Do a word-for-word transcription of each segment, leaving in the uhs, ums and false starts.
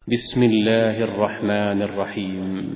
بسم الله الرحمن الرحيم.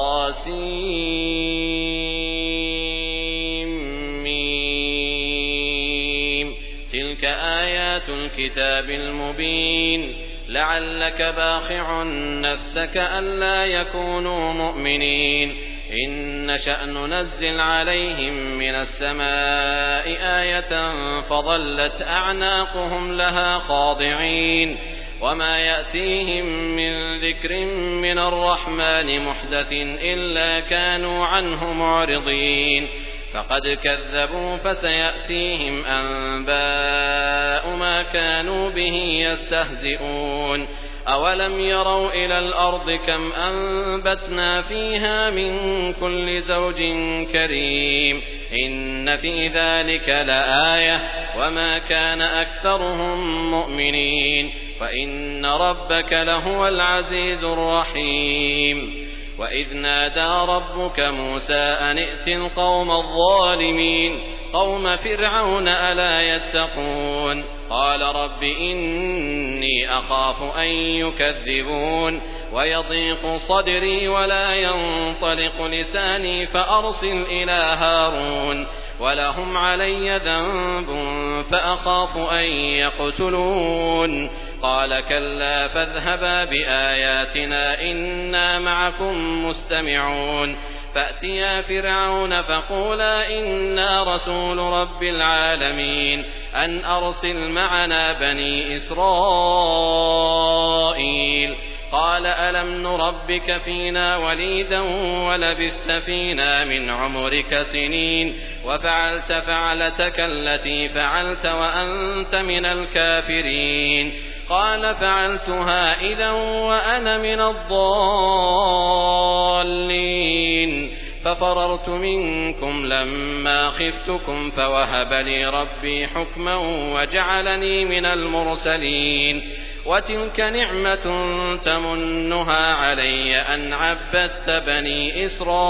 طاسيم. تلك آيات الكتاب المبين. لعلك باخع نفسك ألا يكونوا مؤمنين. إن نشأ ننزل عليهم من السماء آية فظلت أعناقهم لها خاضعين. وما يأتيهم من ذكر من الرحمن محدث إلا كانوا عنه معرضين. فقد كذبوا فسيأتيهم أنباء ما كانوا به يستهزئون. أولم يروا إلى الأرض كم أنبتنا فيها من كل زوج كريم. إن في ذلك لآية وما كان أكثرهم مؤمنين. وإن ربك لهو العزيز الرحيم. وإذ نادى ربك موسى أن ائت القوم الظالمين قوم فرعون ألا يتقون. قال رب إني أخاف أن يكذبون ويضيق صدري ولا ينطلق لساني فأرسل إلى هارون ولهم علي ذنب فأخاف أن يقتلون. قال كلا فاذهبا بآياتنا إنا معكم مستمعون. فأتيا فرعون فقولا إنا رسول رب العالمين أن أرسل معنا بني إسرائيل. قال ألم نربك فينا وليدا ولبثت فينا من عمرك سنين وفعلت فعلتك التي فعلت وأنت من الكافرين. قال فعلتها إذا وأنا من الضالين. ففررت منكم لما خفتكم فوهب لي ربي حكما وجعلني من المرسلين. وتلك نعمة تمنها علي أن عبدت بني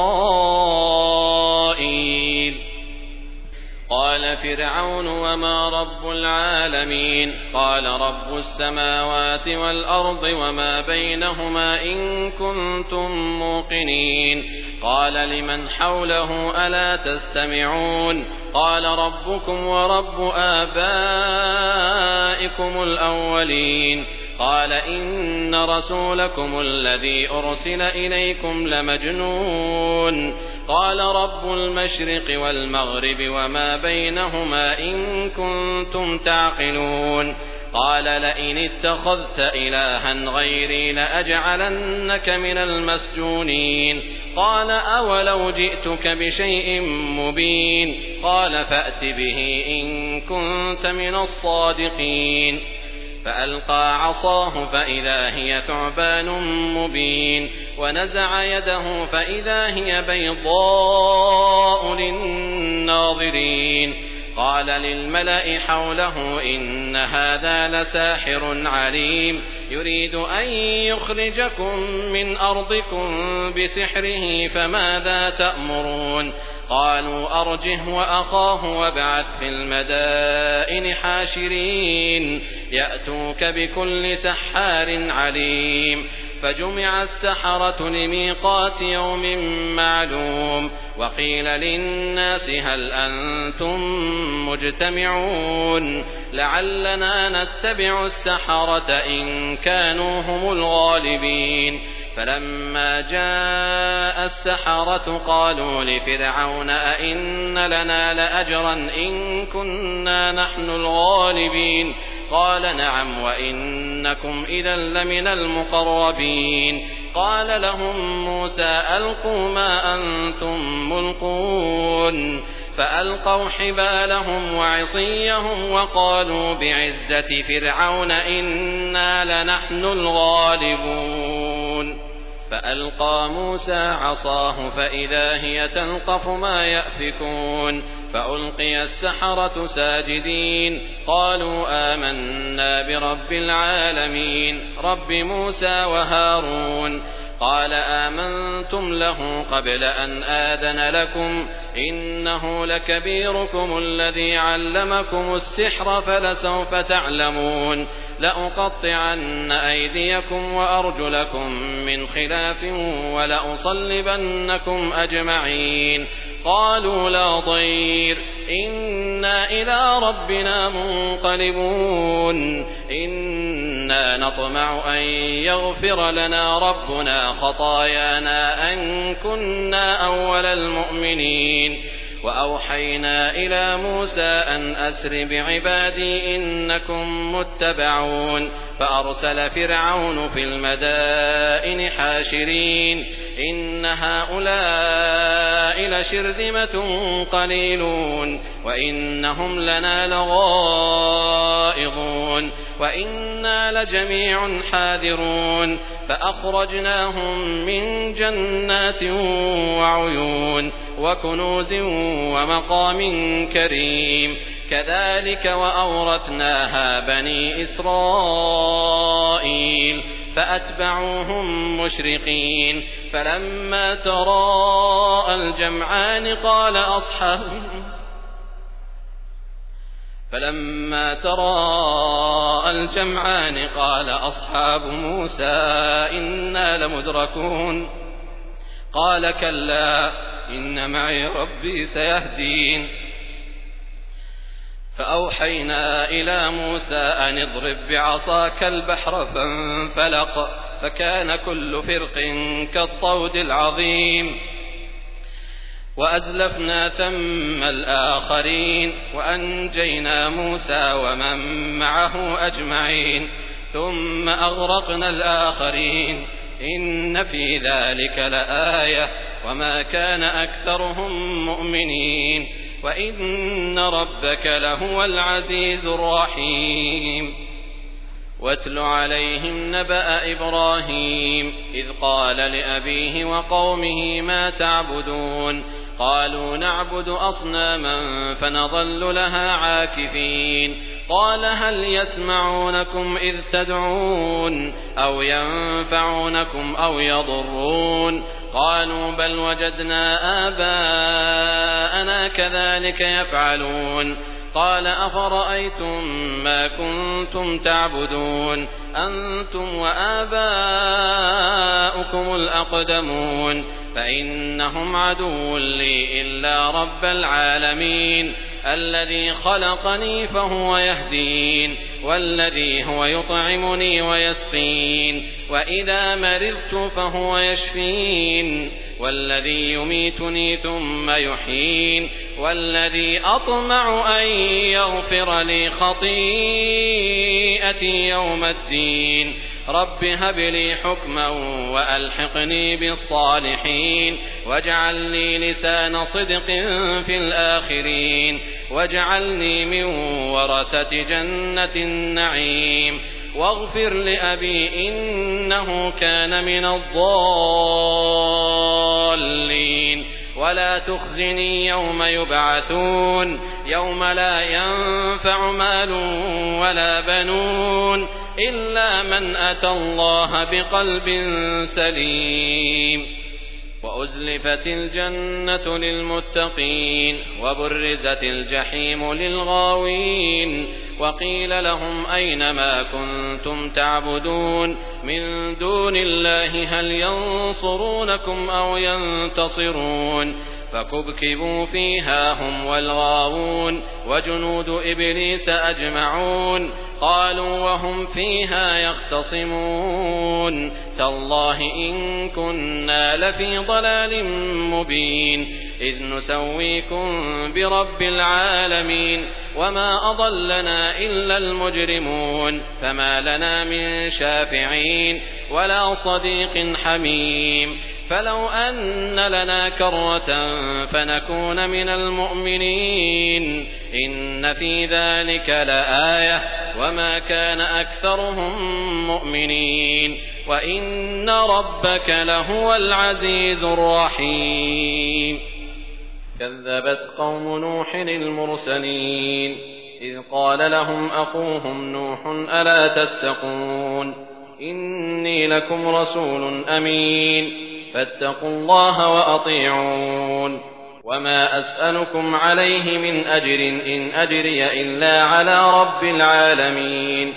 إسرائيل. قال فرعون وما رب العالمين. قال رب السماوات والأرض وما بينهما إن كنتم موقنين. قال لمن حوله ألا تستمعون. قال ربكم ورب آبائكم الأولين. قال إن رسولكم الذي أرسل إليكم لمجنون. قال رب المشرق والمغرب وما بينهما إن كنتم تعقلون. قال لئن اتخذت إلها غيري لأجعلنك من المسجونين. قال أولو جئتك بشيء مبين. قال فأت به إن كنت من الصادقين. فألقى عصاه فإذا هي ثعبان مبين. ونزع يده فإذا هي بيضاء للناظرين. قال للملأ حوله إن هذا لساحر عليم يريد أن يخرجكم من أرضكم بسحره فماذا تأمرون. قالوا أرجه وأخاه وابعث في المدائن حاشرين يأتوك بكل سحار عليم. فجمع السحرة لميقات يوم معلوم. وقيل للناس هل أنتم مجتمعون لعلنا نتبع السحرة إن كانوا هم الغالبين. فلما جاء السحرة قالوا لفرعون أئن لنا لأجرا إن كنا نحن الغالبين. قال نعم وإنكم إذا لمن المقربين. قال لهم موسى ألقوا ما أنتم ملقون. فألقوا حبالهم وعصيهم وقالوا بعزة فرعون إنا لنحن الغالبون. فألقى موسى عصاه فإذا هي تلقف ما يأفكون. فألقي السحرة ساجدين قالوا آمنا برب العالمين رب موسى وهارون. قال آمنتم له قبل أن آذن لكم إنه لكبيركم الذي علمكم السحر فلسوف تعلمون. لأقطعن أيديكم وأرجلكم من خلاف ولأصلبنكم أجمعين قالوا لا ضير إنا إلى ربنا منقلبون إنا نطمع أن يغفر لنا ربنا خطايانا أن كنا أول المؤمنين وأوحينا إلى موسى أن أسر بعبادي إنكم متبعون فأرسل فرعون في المدائن حاشرين إن هؤلاء لشرذمة قليلون وإنهم لنا لغائظون وإنا لجميع حاذرون فأخرجناهم من جنات وعيون وكنوز ومقام كريم كذلك وأورثناها بني إسرائيل فأتبعوهم مشرقين فلما تراءى الجمعان قال أصحاب فلما تراءى الجمعان قال أصحاب موسى إنا لمدركون قال كلا إن معي ربي سيهدين فأوحينا إلى موسى أن اضرب بعصاك البحر فانفلق فكان كل فرق كالطود العظيم وأزلفنا ثم الآخرين وأنجينا موسى ومن معه أجمعين ثم أغرقنا الآخرين إن في ذلك لآية وما كان أكثرهم مؤمنين وإن ربك لهو العزيز الرحيم واتل عليهم نبأ إبراهيم إذ قال لأبيه وقومه ما تعبدون قالوا نعبد أصناما فنظل لها عاكفين قال هل يسمعونكم إذ تدعون أو ينفعونكم أو يضرون قالوا بل وجدنا آباءنا كذلك يفعلون قال أفرأيتم ما كنتم تعبدون أنتم وآباؤكم الأقدمون فإنهم عدو لي إلا رب العالمين الذي خلقني فهو يهدين والذي هو يطعمني ويسقين وإذا مرضت فهو يشفين والذي يميتني ثم يحيين والذي أطمع أن يغفر لي خطيئتي يوم الدين رب هب لي حكما وألحقني بالصالحين واجعل لي لسان صدق في الآخرين واجعلني من ورثة جنة النعيم واغفر لأبي إنه كان من الضالين ولا تخزني يوم يبعثون يوم لا ينفع مال ولا بنون إلا من أتى الله بقلب سليم وأزلفت الجنة للمتقين وبرزت الجحيم للغاوين وقيل لهم أين ما كنتم تعبدون من دون الله هل ينصرونكم أو ينتصرون فكبكبوا فيها هم والغاوون وجنود إبليس أجمعون قالوا وهم فيها يختصمون تالله إن كنا لفي ضلال مبين إذ نسويكم برب العالمين وما أضلنا إلا المجرمون فما لنا من شافعين ولا صديق حميم فلو أن لنا كرة فنكون من المؤمنين إن في ذلك لآية وما كان أكثرهم مؤمنين وإن ربك لهو العزيز الرحيم كذبت قوم نوح المرسلين إذ قال لهم أخوهم نوح ألا تتقون إني لكم رسول أمين فاتقوا الله وأطيعون وما أسألكم عليه من أجر إن أجري إلا على رب العالمين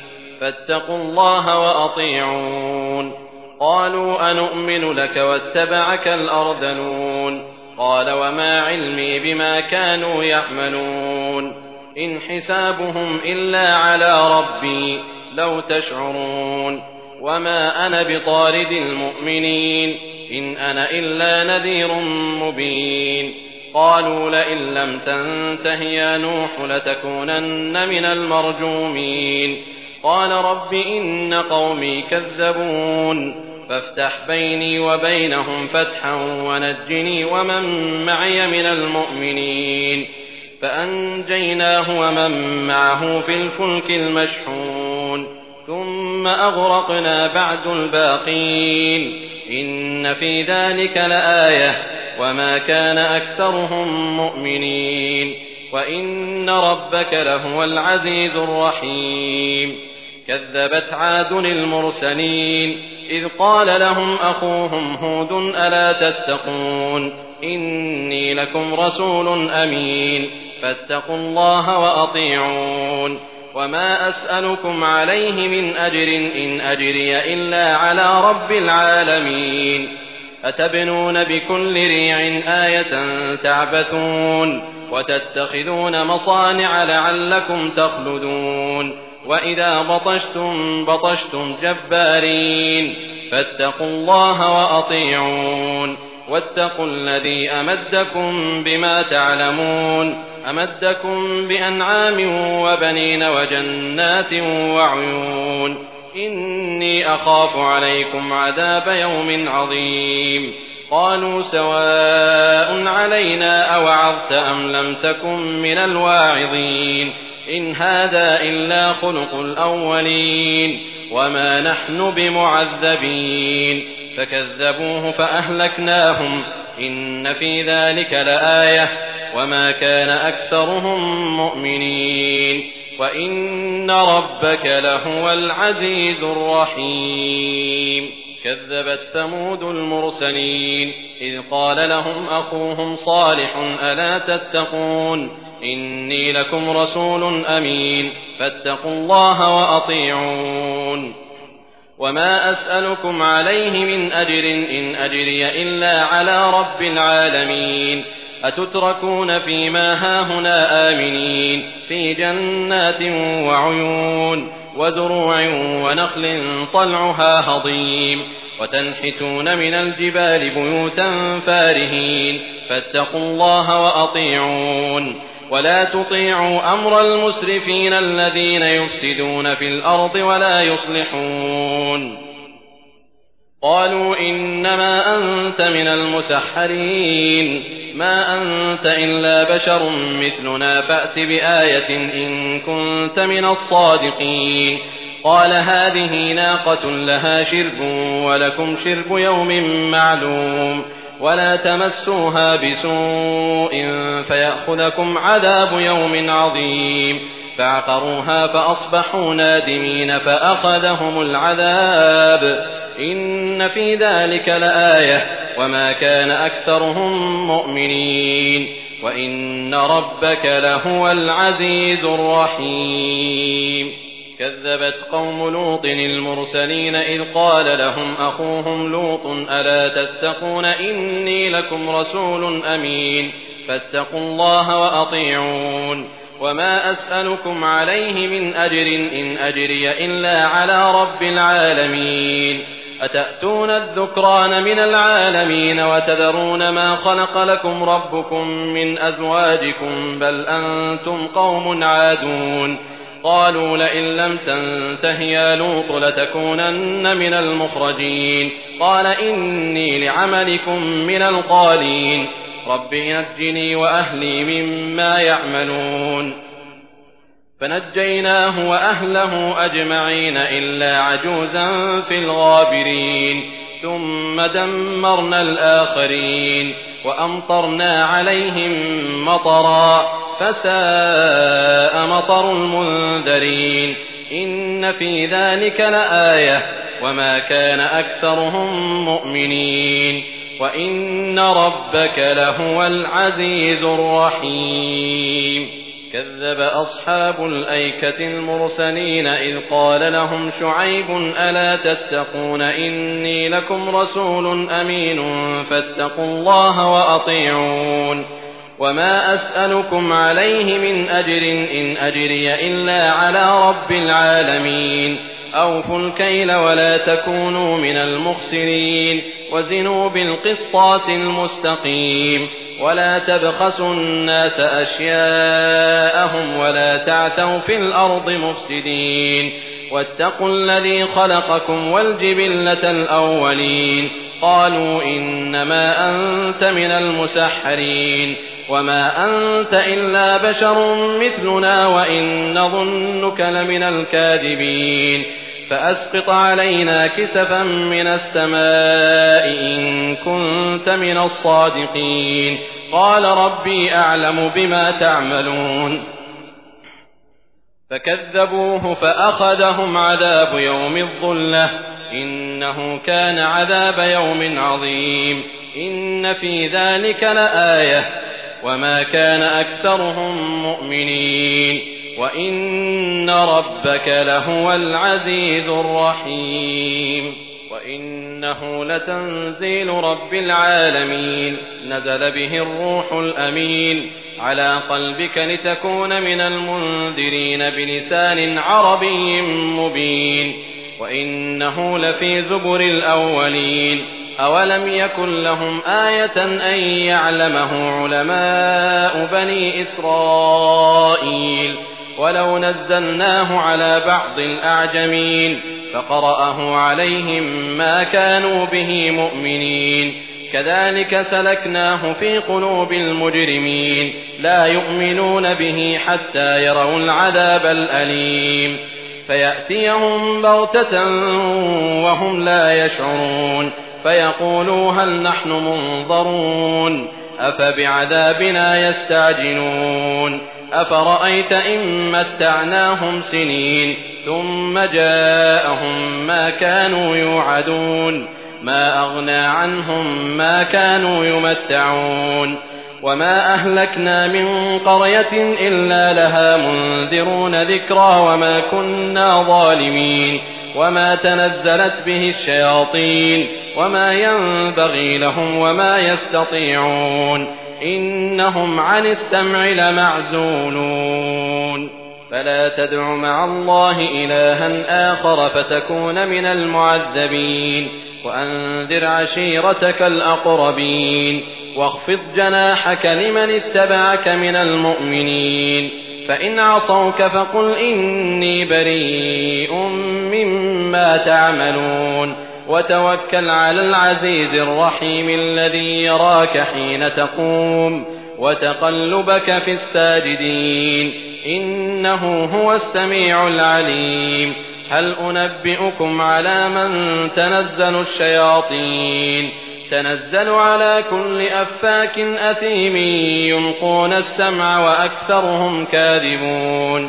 فاتقوا الله وأطيعون. قالوا أنؤمن لك واتبعك الأرذلون. قال وما علمي بما كانوا يعملون إن حسابهم إلا على ربي لو تشعرون. وما أنا بطارد المؤمنين إن أنا إلا نذير مبين. قالوا لئن لم تنته يا نوح لتكونن من المرجومين. قال رب إن قومي كذبون فافتح بيني وبينهم فتحا ونجني ومن معي من المؤمنين. فأنجيناه ومن معه في الفلك المشحون ثم أغرقنا بعد الباقين إن في ذلك لآية وما كان أكثرهم مؤمنين وإن ربك لهو العزيز الرحيم. كذبت عاد المرسلين إذ قال لهم أخوهم هود ألا تتقون إني لكم رسول أمين فاتقوا الله وأطيعون. وما أسألكم عليه من أجر إن أجري إلا على رب العالمين. أتبنون بكل ريع آية تعبثون وتتخذون مصانع لعلكم تخلدون. وإذا بطشتم بطشتم جبارين فاتقوا الله وأطيعون. واتقوا الذي أمدكم بما تعلمون أمدكم بأنعام وبنين وجنات وعيون إني أخاف عليكم عذاب يوم عظيم. قالوا سواء علينا أوعظت أم لم تكن من الواعظين إن هذا إلا خلق الأولين وما نحن بمعذبين. فكذبوه فأهلكناهم إن في ذلك لآية وما كان أكثرهم مؤمنين وإن ربك لهو العزيز الرحيم. كذبت ثمود المرسلين إذ قال لهم أخوهم صالح ألا تتقون إني لكم رسول أمين فاتقوا الله وأطيعون. وما أسألكم عليه من أجر إن أجري إلا على رب العالمين. أتتركون فيما هاهنا آمنين في جنات وعيون وزروع ونخل طلعها هضيم وتنحتون من الجبال بيوتا فارهين فاتقوا الله وأطيعون. ولا تطيعوا أمر المسرفين الذين يفسدون في الأرض ولا يصلحون. قالوا إنما أنت من المسحرين ما أنت إلا بشر مثلنا فأت بآية إن كنت من الصادقين. قال هذه ناقة لها شرب ولكم شرب يوم معلوم ولا تمسوها بسوء فيأخذكم عذاب يوم عظيم. فعقروها فأصبحوا نادمين فأخذهم العذاب إن في ذلك لآية وما كان أكثرهم مؤمنين وإن ربك لهو العزيز الرحيم. كذبت قوم لوط المرسلين إذ قال لهم أخوهم لوط ألا تتقون إني لكم رسول أمين فاتقوا الله وأطيعون. وما أسألكم عليه من أجر إن أجري إلا على رب العالمين. أتأتون الذكران من العالمين وتذرون ما خلق لكم ربكم من أزواجكم بل أنتم قوم عادون. قالوا لئن لم تنته يا لوط لتكونن من المخرجين. قال إني لعملكم من القالين رب نجني وأهلي مما يعملون. فنجيناه وأهله أجمعين إلا عجوزا في الغابرين. ثم دمرنا الآخرين وأمطرنا عليهم مطرا فساء مطر المنذرين. إن في ذلك لآية وما كان أكثرهم مؤمنين وإن ربك لهو العزيز الرحيم. كذب أصحاب الأيكة المرسلين إذ قال لهم شعيب ألا تتقون إني لكم رسول أمين فاتقوا الله وأطيعون وما أسألكم عليه من أجر إن أجري إلا على رب العالمين أوفوا الكيل ولا تكونوا من المخسرين وزنوا بالقسطاس المستقيم ولا تبخسوا الناس أشياءهم ولا تعثوا في الأرض مفسدين واتقوا الذي خلقكم والجبلة الأولين قالوا إنما أنت من المسحرين وما أنت إلا بشر مثلنا وإن نظنك لمن الكاذبين فأسقط علينا كسفا من السماء إن كنت من الصادقين قال ربي أعلم بما تعملون فكذبوه فأخذهم عذاب يوم الظلة إنه كان عذاب يوم عظيم إن في ذلك لآية وما كان أكثرهم مؤمنين وإن ربك لهو العزيز الرحيم وإنه لتنزيل رب العالمين نزل به الروح الأمين على قلبك لتكون من المنذرين بلسان عربي مبين وإنه لفي زبر الأولين أولم يكن لهم آية أن يعلمه علماء بني إسرائيل ولو نزلناه على بعض الأعجمين فقرأه عليهم ما كانوا به مؤمنين كذلك سلكناه في قلوب المجرمين لا يؤمنون به حتى يروا العذاب الأليم فيأتيهم بغتة وهم لا يشعرون فيقولوا هل نحن منظرون أفبعذابنا يستعجلون أفرأيت إن متعناهم سنين ثم جاءهم ما كانوا يوعدون ما أغنى عنهم ما كانوا يمتعون وما أهلكنا من قرية إلا لها منذرون ذكرى وما كنا ظالمين وما تنزلت به الشياطين وما ينبغي لهم وما يستطيعون إنهم عن السمع لمعزولون فلا تدع مع الله إلها آخر فتكون من المعذبين وأنذر عشيرتك الأقربين واخفض جناحك لمن اتبعك من المؤمنين فإن عصوك فقل إني بريء مما تعملون وتوكل على العزيز الرحيم الذي يراك حين تقوم وتقلبك في الساجدين إنه هو السميع العليم هل أنبئكم على من تنزل الشياطين تنزل على كل أفاك أثيم يلقون السمع وأكثرهم كاذبون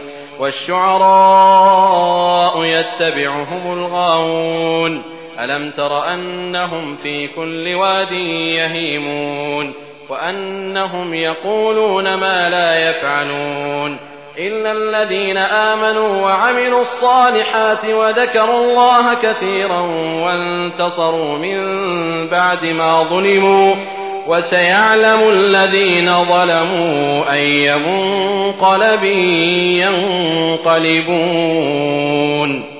والشعراء يتبعهم الغاوون ألم تر أنهم في كل واد يهيمون وأنهم يقولون ما لا يفعلون إلا الذين آمنوا وعملوا الصالحات وذكروا الله كثيرا وانتصروا من بعد ما ظلموا وسيعلم الذين ظلموا أي منقلب ينقلبون